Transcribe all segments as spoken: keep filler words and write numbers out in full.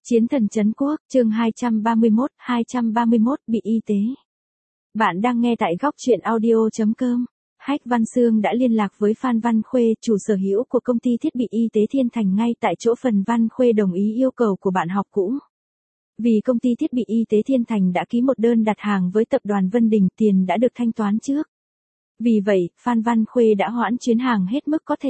Chiến thần trấn quốc, chương hai trăm ba mươi mốt, hai trăm ba mươi mốt bị y tế. Bạn đang nghe tại góc truyện audio chấm com. Hách Văn Sương đã liên lạc với Phan Văn Khuê, chủ sở hữu của công ty thiết bị y tế Thiên Thành ngay tại chỗ. Phần Văn Khuê đồng ý yêu cầu của bạn học cũ. Vì công ty thiết bị y tế Thiên Thành đã ký một đơn đặt hàng với tập đoàn Vân Đình, tiền đã được thanh toán trước. Vì vậy, Phan Văn Khuê đã hoãn chuyến hàng hết mức có thể.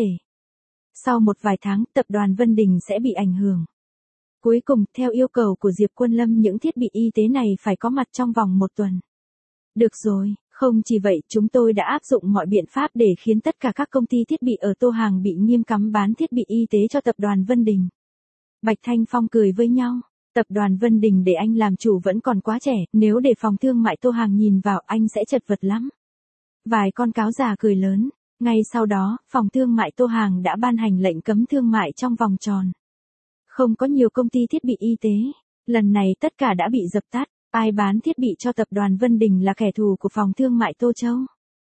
Sau một vài tháng, tập đoàn Vân Đình sẽ bị ảnh hưởng. Cuối cùng, theo yêu cầu của Diệp Quân Lâm, những thiết bị y tế này phải có mặt trong vòng một tuần. Được rồi, không chỉ vậy, chúng tôi đã áp dụng mọi biện pháp để khiến tất cả các công ty thiết bị ở Tô Hàng bị nghiêm cấm bán thiết bị y tế cho tập đoàn Vân Đình. Bạch Thanh Phong cười với nhau. Tập đoàn Vân Đình để anh làm chủ vẫn còn quá trẻ, nếu để phòng thương mại Tô Hàng nhìn vào anh sẽ chật vật lắm. Vài con cáo già cười lớn. Ngay sau đó, phòng thương mại Tô Hàng đã ban hành lệnh cấm thương mại trong vòng tròn. Không có nhiều công ty thiết bị y tế. Lần này tất cả đã bị dập tắt. Ai bán thiết bị cho tập đoàn Vân Đình là kẻ thù của phòng thương mại Tô Châu.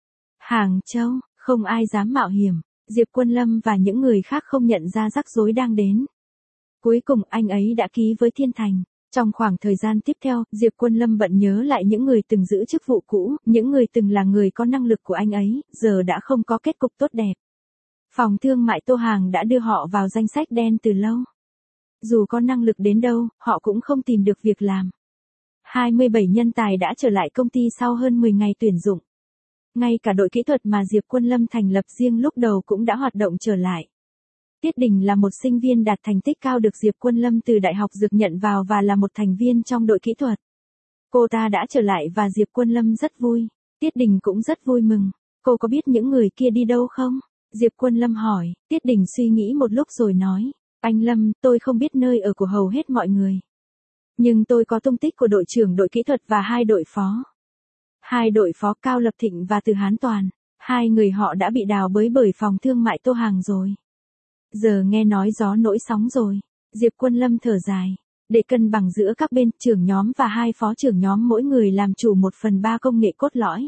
Hàng Châu, không ai dám mạo hiểm. Diệp Quân Lâm và những người khác không nhận ra rắc rối đang đến. Cuối cùng anh ấy đã ký với Thiên Thành. Trong khoảng thời gian tiếp theo, Diệp Quân Lâm bận nhớ lại những người từng giữ chức vụ cũ, những người từng là người có năng lực của anh ấy, giờ đã không có kết cục tốt đẹp. Phòng thương mại Tô Hàng đã đưa họ vào danh sách đen từ lâu. Dù có năng lực đến đâu, họ cũng không tìm được việc làm. hai mươi bảy nhân tài đã trở lại công ty sau hơn mười ngày tuyển dụng. Ngay cả đội kỹ thuật mà Diệp Quân Lâm thành lập riêng lúc đầu cũng đã hoạt động trở lại. Tiết Đình là một sinh viên đạt thành tích cao được Diệp Quân Lâm từ Đại học Dược nhận vào và là một thành viên trong đội kỹ thuật. Cô ta đã trở lại và Diệp Quân Lâm rất vui. Tiết Đình cũng rất vui mừng. Cô có biết những người kia đi đâu không? Diệp Quân Lâm hỏi. Tiết Đình suy nghĩ một lúc rồi nói. Anh Lâm, tôi không biết nơi ở của hầu hết mọi người. Nhưng tôi có tung tích của đội trưởng đội kỹ thuật và hai đội phó. Hai đội phó Cao Lập Thịnh và Từ Hán Toàn. Hai người họ đã bị đào bới bởi phòng thương mại Tô Hàng rồi. Giờ nghe nói gió nổi sóng rồi. Diệp Quân Lâm thở dài. Để cân bằng giữa các bên, trưởng nhóm và hai phó trưởng nhóm mỗi người làm chủ một phần ba công nghệ cốt lõi.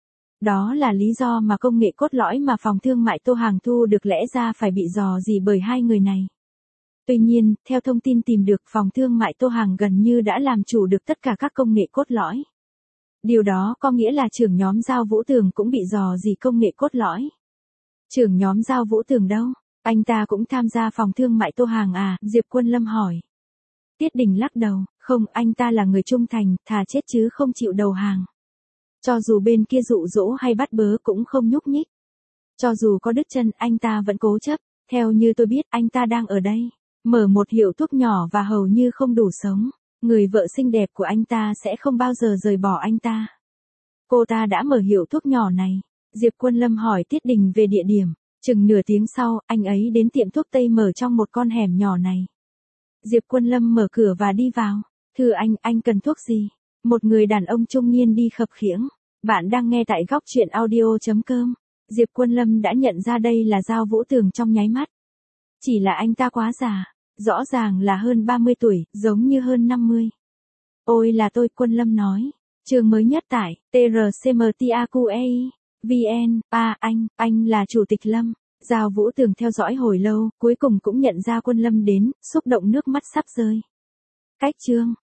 Đó là lý do mà công nghệ cốt lõi mà phòng thương mại Tô Hàng thu được lẽ ra phải bị dò dỉ bởi hai người này. Tuy nhiên, theo thông tin tìm được, phòng thương mại Tô Hàng gần như đã làm chủ được tất cả các công nghệ cốt lõi. Điều đó có nghĩa là trưởng nhóm Giao Vũ Tường cũng bị dò dỉ công nghệ cốt lõi. Trưởng nhóm Giao Vũ Tường đâu? Anh ta cũng tham gia phòng thương mại Tô Hàng à? Diệp Quân Lâm hỏi. Tiết Đình lắc đầu. Không, anh ta là người trung thành, thà chết chứ không chịu đầu hàng. Cho dù bên kia dụ dỗ hay bắt bớ cũng không nhúc nhích. Cho dù có đứt chân, anh ta vẫn cố chấp. Theo như tôi biết, anh ta đang ở đây. Mở một hiệu thuốc nhỏ và hầu như không đủ sống. Người vợ xinh đẹp của anh ta sẽ không bao giờ rời bỏ anh ta. Cô ta đã mở hiệu thuốc nhỏ này. Diệp Quân Lâm hỏi Tiết Đình về địa điểm. Chừng nửa tiếng sau, anh ấy đến tiệm thuốc Tây mở trong một con hẻm nhỏ này. Diệp Quân Lâm mở cửa và đi vào. Thưa anh, anh cần thuốc gì? Một người đàn ông trung niên đi khập khiễng. Bạn đang nghe tại góc truyện audio chấm com. Diệp Quân Lâm đã nhận ra đây là Giao Vũ Tường trong nháy mắt. Chỉ là anh ta quá già. Rõ ràng là hơn ba mươi tuổi, giống như hơn năm mươi. Ôi là tôi, Quân Lâm nói. Chương mới nhất tại tê rờ xê em tê a quy e vê en. À, anh, anh là Chủ tịch Lâm. Giao Vũ Tường theo dõi hồi lâu, cuối cùng cũng nhận ra Quân Lâm đến, xúc động nước mắt sắp rơi. Cách chương.